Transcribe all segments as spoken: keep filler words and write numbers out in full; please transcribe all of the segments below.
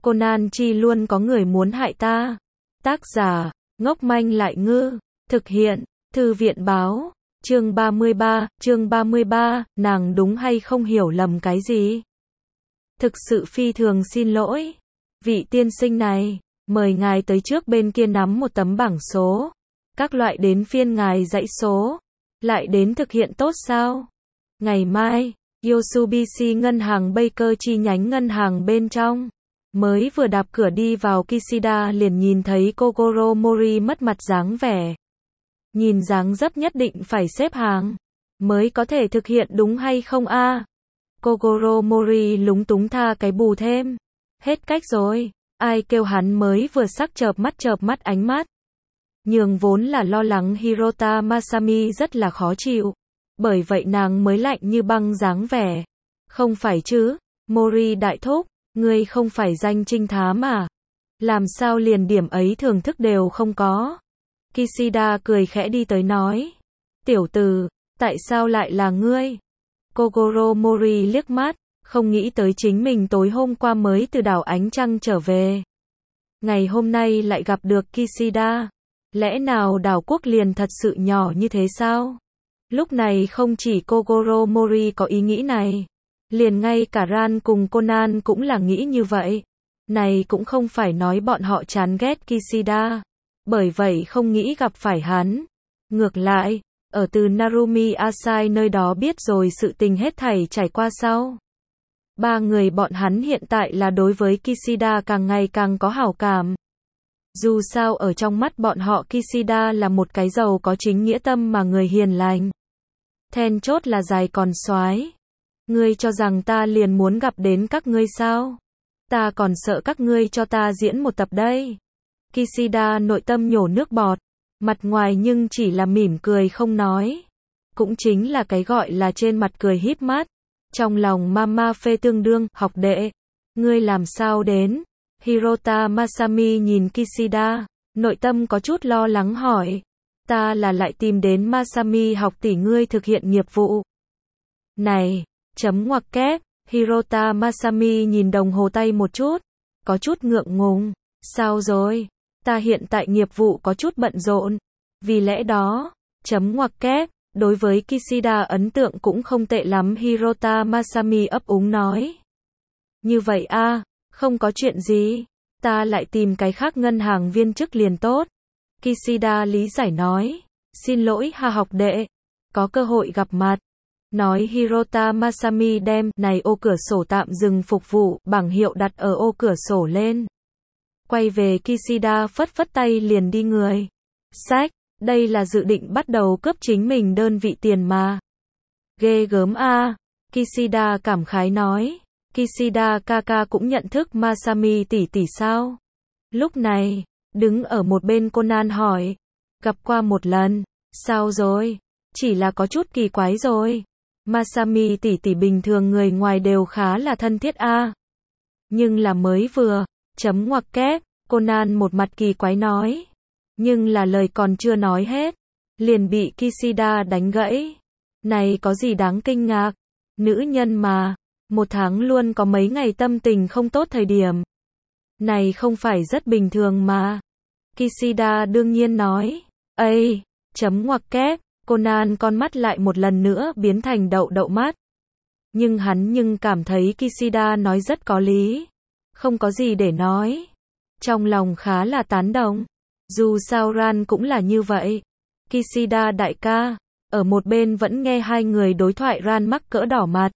Conan chi luôn có người muốn hại ta. Tác giả, ngốc manh lại ngư. Thực hiện, Thư viện báo. Chương ba mươi ba, chương ba mươi ba, nàng đúng hay không hiểu lầm cái gì? Thực sự phi thường xin lỗi. Vị tiên sinh này, mời ngài tới trước bên kia nắm một tấm bảng số. Các loại đến phiên ngài dãy số. Lại đến thực hiện tốt sao? Ngày mai, Yosubishi ngân hàng Baker chi nhánh ngân hàng bên trong. Mới vừa đạp cửa đi vào Kishida liền nhìn thấy Kogoro Mori mất mặt dáng vẻ. Nhìn dáng dấp nhất định phải xếp hàng. Mới có thể thực hiện đúng hay không a? À? Kogoro Mori lúng túng tha cái bù thêm. Hết cách rồi. Ai kêu hắn mới vừa sắc chợp mắt chợp mắt ánh mắt. Nhường vốn là lo lắng Hirota Masami rất là khó chịu. Bởi vậy nàng mới lạnh như băng dáng vẻ. Không phải chứ, Mori đại thúc, ngươi không phải danh trinh thám à? Làm sao liền điểm ấy thưởng thức đều không có? Kishida cười khẽ đi tới nói. Tiểu tử, tại sao lại là ngươi? Kogoro Mori liếc mắt, không nghĩ tới chính mình tối hôm qua mới từ đảo Ánh Trăng trở về. Ngày hôm nay lại gặp được Kishida. Lẽ nào đảo quốc liền thật sự nhỏ như thế sao? Lúc này không chỉ Kogoro Mori có ý nghĩ này. Liền ngay cả Ran cùng Conan cũng là nghĩ như vậy. Này cũng không phải nói bọn họ chán ghét Kishida. Bởi vậy không nghĩ gặp phải hắn. Ngược lại, ở từ Narumi Asai nơi đó biết rồi sự tình hết thảy trải qua sau. Ba người bọn hắn hiện tại là đối với Kishida càng ngày càng có hảo cảm. Dù sao ở trong mắt bọn họ Kishida là một cái giàu có chính nghĩa tâm mà người hiền lành. Then chốt là dài còn soái. Ngươi cho rằng ta liền muốn gặp đến các ngươi sao? Ta còn sợ các ngươi cho ta diễn một tập đây. Kishida nội tâm nhổ nước bọt. Mặt ngoài nhưng chỉ là mỉm cười không nói. Cũng chính là cái gọi là trên mặt cười híp mắt. Trong lòng mama phê tương đương, học đệ. Ngươi làm sao đến? Hirota Masami nhìn Kishida. Nội tâm có chút lo lắng hỏi. Ta là lại tìm đến Masami học tỷ ngươi thực hiện nghiệp vụ. Này, chấm ngoặc kép. Hirota Masami nhìn đồng hồ tay một chút. Có chút ngượng ngùng. Sao rồi? Ta hiện tại nghiệp vụ có chút bận rộn. Vì lẽ đó, chấm ngoặc kép, đối với Kishida ấn tượng cũng không tệ lắm. Hirota Masami ấp úng nói. Như vậy a, à, không có chuyện gì. Ta lại tìm cái khác ngân hàng viên chức liền tốt. Kishida lý giải nói. Xin lỗi ha học đệ. Có cơ hội gặp mặt. Nói Hirota Masami đem này ô cửa sổ tạm dừng phục vụ bảng hiệu đặt ở ô cửa sổ lên. Quay về Kishida phất phất tay liền đi người. Sách, đây là dự định bắt đầu cướp chính mình đơn vị tiền mà. Ghê gớm a, à. Kishida cảm khái nói. Kishida kaka cũng nhận thức Masami tỷ tỷ sao? Lúc này, đứng ở một bên Conan hỏi. Gặp qua một lần. Sao rồi? Chỉ là có chút kỳ quái rồi. Masami tỷ tỷ bình thường người ngoài đều khá là thân thiết a. À. Nhưng là mới vừa, chấm ngoặc kép, Conan một mặt kỳ quái nói. Nhưng là lời còn chưa nói hết. Liền bị Kishida đánh gãy. Này có gì đáng kinh ngạc? Nữ nhân mà. Một tháng luôn có mấy ngày tâm tình không tốt thời điểm. Này không phải rất bình thường mà. Kishida đương nhiên nói. Ây, chấm ngoặc kép, Conan con mắt lại một lần nữa biến thành đậu đậu mắt. Nhưng hắn nhưng cảm thấy Kishida nói rất có lý. Không có gì để nói. Trong lòng khá là tán đồng. Dù sao Ran cũng là như vậy. Kishida đại ca. Ở một bên vẫn nghe hai người đối thoại Ran mắc cỡ đỏ mặt.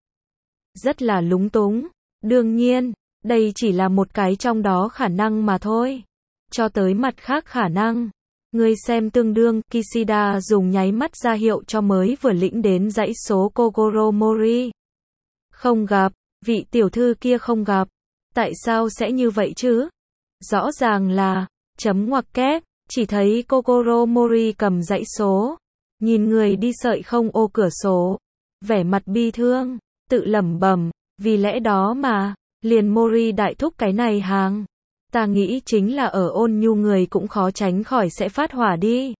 Rất là lúng túng. Đương nhiên, đây chỉ là một cái trong đó khả năng mà thôi. Cho tới mặt khác khả năng. Ngươi xem tương đương, Kishida dùng nháy mắt ra hiệu cho mới vừa lĩnh đến dãy số Kogoro Mori. Không gặp, vị tiểu thư kia không gặp. Tại sao sẽ như vậy chứ? Rõ ràng là, chấm ngoặc kép, chỉ thấy Kogoro Mori cầm dãy số. Nhìn người đi sợi không ô cửa sổ. Vẻ mặt bi thương, tự lẩm bẩm, vì lẽ đó mà, liền Mori đại thúc cái này hàng. Ta nghĩ chính là ở ôn nhu người cũng khó tránh khỏi sẽ phát hỏa đi.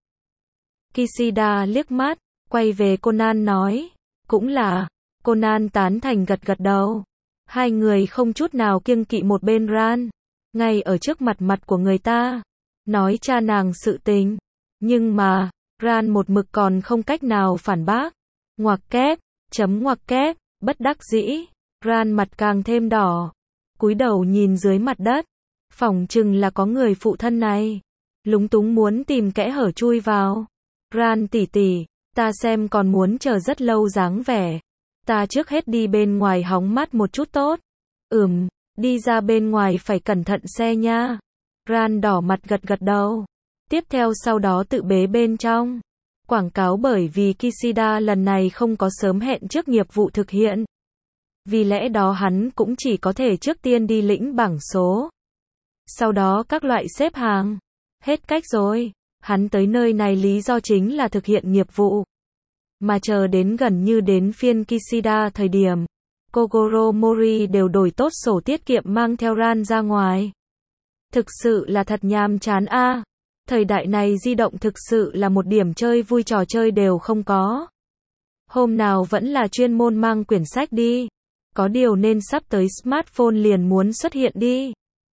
Kishida liếc mắt, quay về Conan nói. Cũng là, Conan tán thành gật gật đầu. Hai người không chút nào kiêng kỵ một bên Ran. ngay ở trước mặt mặt của người ta, nói cha nàng sự tình. Nhưng mà, Ran một mực còn không cách nào phản bác. Ngoặc kép, chấm ngoặc kép, bất đắc dĩ, Ran mặt càng thêm đỏ, cúi đầu nhìn dưới mặt đất, phỏng chừng là có người phụ thân này, lúng túng muốn tìm kẽ hở chui vào. Ran tỷ tỷ, ta xem còn muốn chờ rất lâu dáng vẻ, ta trước hết đi bên ngoài hóng mát một chút tốt. Ừm, đi ra bên ngoài phải cẩn thận xe nha. Ran đỏ mặt gật gật đầu. Tiếp theo sau đó tự bế bên trong. Quảng cáo bởi vì Kishida lần này không có sớm hẹn trước nghiệp vụ thực hiện. Vì lẽ đó hắn cũng chỉ có thể trước tiên đi lĩnh bảng số. Sau đó các loại xếp hàng. Hết cách rồi. Hắn tới nơi này lý do chính là thực hiện nghiệp vụ. Mà chờ đến gần như đến phiên Kishida thời điểm, Kogoro Mori đều đổi tốt sổ tiết kiệm mang theo Ran ra ngoài. Thực sự là thật nhàm chán a. À. Thời đại này di động thực sự là một điểm chơi vui trò chơi đều không có. Hôm nào vẫn là chuyên môn mang quyển sách đi. Có điều nên sắp tới smartphone liền muốn xuất hiện đi.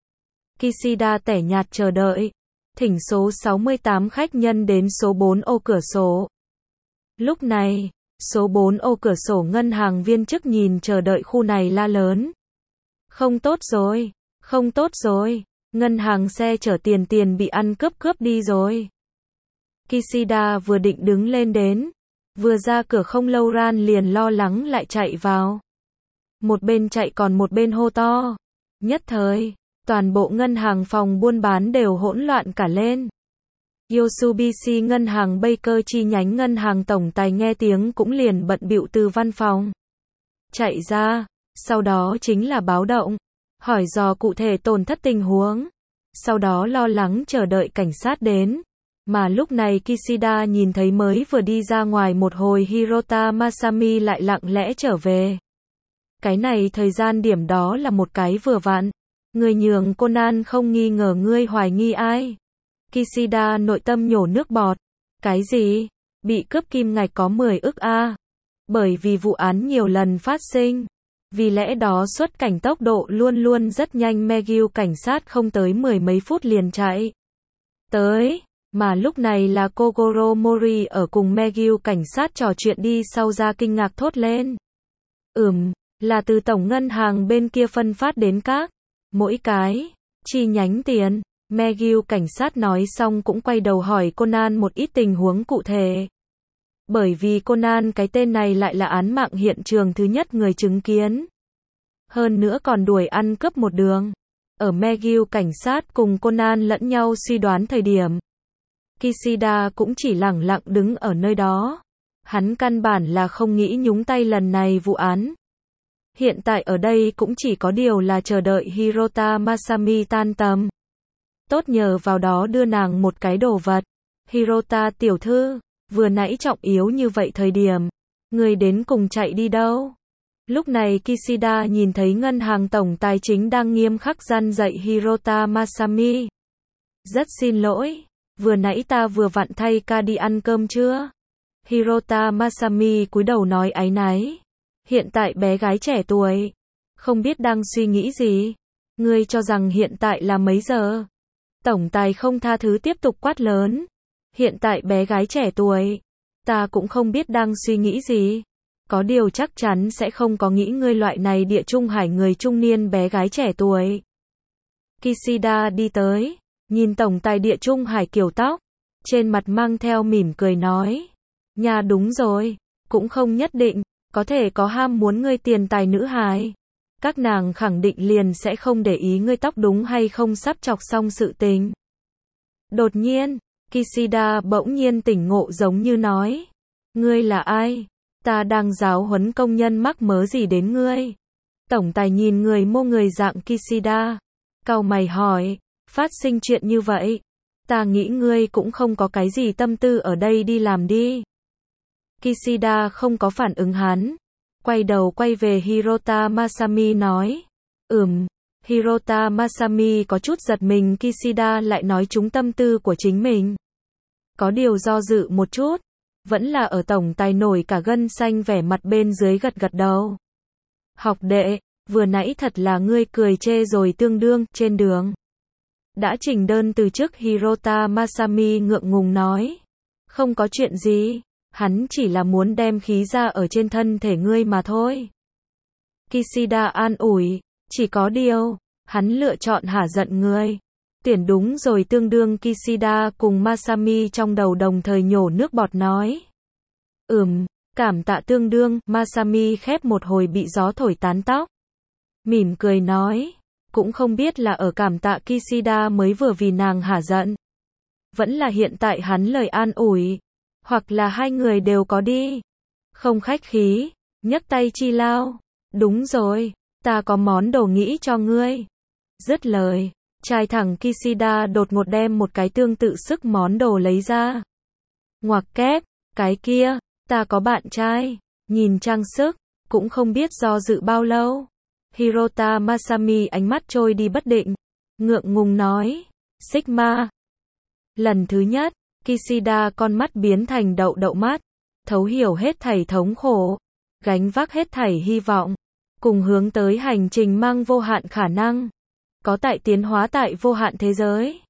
Kishida tẻ nhạt chờ đợi. Thỉnh số sáu mươi tám khách nhân đến số bốn ô cửa sổ. Lúc này, số bốn ô cửa sổ ngân hàng viên chức nhìn chờ đợi khu này la lớn. Không tốt rồi, không tốt rồi, ngân hàng xe chở tiền tiền bị ăn cướp cướp đi rồi. Kishida vừa định đứng lên đến, vừa ra cửa không lâu Ran liền lo lắng lại chạy vào. Một bên chạy còn một bên hô to. Nhất thời, toàn bộ ngân hàng phòng buôn bán đều hỗn loạn cả lên. Yosubishi ngân hàng Baker chi nhánh ngân hàng tổng tài nghe tiếng cũng liền bận bịu từ văn phòng chạy ra, sau đó chính là báo động, hỏi dò cụ thể tổn thất tình huống, sau đó lo lắng chờ đợi cảnh sát đến. Mà lúc này Kishida nhìn thấy mới vừa đi ra ngoài một hồi Hirota Masami lại lặng lẽ trở về. Cái này thời gian điểm đó là một cái vừa vặn. Người nhường Conan không nghi ngờ ngươi hoài nghi ai. Kishida nội tâm nhổ nước bọt. Cái gì? Bị cướp kim ngạch có mười ức a. Bởi vì vụ án nhiều lần phát sinh. Vì lẽ đó xuất cảnh tốc độ luôn luôn rất nhanh, Megyu cảnh sát không tới mười mấy phút liền chạy tới. Mà lúc này là Kogoro Mori ở cùng Megyu cảnh sát trò chuyện đi sau ra kinh ngạc thốt lên. Ừm, là từ tổng ngân hàng bên kia phân phát đến các mỗi cái chi nhánh tiền. Megyu cảnh sát nói xong cũng quay đầu hỏi Conan một ít tình huống cụ thể. Bởi vì Conan cái tên này lại là án mạng hiện trường thứ nhất người chứng kiến. Hơn nữa còn đuổi ăn cướp một đường. Ở Megyu cảnh sát cùng Conan lẫn nhau suy đoán thời điểm, Kishida cũng chỉ lẳng lặng đứng ở nơi đó. Hắn căn bản là không nghĩ nhúng tay lần này vụ án. Hiện tại ở đây cũng chỉ có điều là chờ đợi Hirota Masami tan tầm. Tốt nhờ vào đó đưa nàng một cái đồ vật. Hirota tiểu thư, vừa nãy trọng yếu như vậy thời điểm, người đến cùng chạy đi đâu? Lúc này Kishida nhìn thấy ngân hàng tổng tài chính đang nghiêm khắc răn dạy Hirota Masami. Rất xin lỗi, vừa nãy ta vừa vặn thay ca đi ăn cơm chưa? Hirota Masami cúi đầu nói áy náy. Hiện tại bé gái trẻ tuổi, không biết đang suy nghĩ gì. Ngươi cho rằng hiện tại là mấy giờ? Tổng tài không tha thứ tiếp tục quát lớn. Hiện tại bé gái trẻ tuổi, ta cũng không biết đang suy nghĩ gì. Có điều chắc chắn sẽ không có nghĩ ngươi loại này địa trung hải người trung niên bé gái trẻ tuổi. Kishida đi tới, nhìn tổng tài địa trung hải kiểu tóc, trên mặt mang theo mỉm cười nói. Nhà đúng rồi, cũng không nhất định, có thể có ham muốn ngươi tiền tài nữ hài. Các nàng khẳng định liền sẽ không để ý ngươi tóc đúng hay không sắp chọc xong sự tình. Đột nhiên, Kishida bỗng nhiên tỉnh ngộ giống như nói. Ngươi là ai? Ta đang giáo huấn công nhân mắc mớ gì đến ngươi? Tổng tài nhìn người mô người dạng Kishida, cau mày hỏi, phát sinh chuyện như vậy, ta nghĩ ngươi cũng không có cái gì tâm tư ở đây đi làm đi. Kishida không có phản ứng hắn, quay đầu quay về Hirota Masami nói, ừm, Hirota Masami có chút giật mình Kishida lại nói trúng tâm tư của chính mình. Có điều do dự một chút, vẫn là ở tổng tài nổi cả gân xanh vẻ mặt bên dưới gật gật đầu. Học đệ, vừa nãy thật là ngươi cười chê rồi tương đương, trên đường. Đã trình đơn từ chức Hirota Masami ngượng ngùng nói. Không có chuyện gì, hắn chỉ là muốn đem khí ra ở trên thân thể ngươi mà thôi. Kishida an ủi, chỉ có điều, hắn lựa chọn hả giận ngươi. Tuyển đúng rồi tương đương Kishida cùng Masami trong đầu đồng thời nhổ nước bọt nói. Ừm, cảm tạ tương đương, Masami khép một hồi bị gió thổi tán tóc. Mỉm cười nói, cũng không biết là ở cảm tạ Kishida mới vừa vì nàng hả giận. Vẫn là hiện tại hắn lời an ủi, hoặc là hai người đều có đi. Không khách khí, nhấc tay chi lao. Đúng rồi, ta có món đồ nghĩ cho ngươi. Dứt lời, trai thẳng Kishida đột ngột đem một cái tương tự sức món đồ lấy ra. Ngoặc kép, cái kia, ta có bạn trai, nhìn trang sức, cũng không biết do dự bao lâu. Hirota Masami ánh mắt trôi đi bất định, ngượng ngùng nói, Sigma. Lần thứ nhất, Kishida con mắt biến thành đậu đậu mắt, thấu hiểu hết thảy thống khổ, gánh vác hết thảy hy vọng, cùng hướng tới hành trình mang vô hạn khả năng, có tại tiến hóa tại vô hạn thế giới.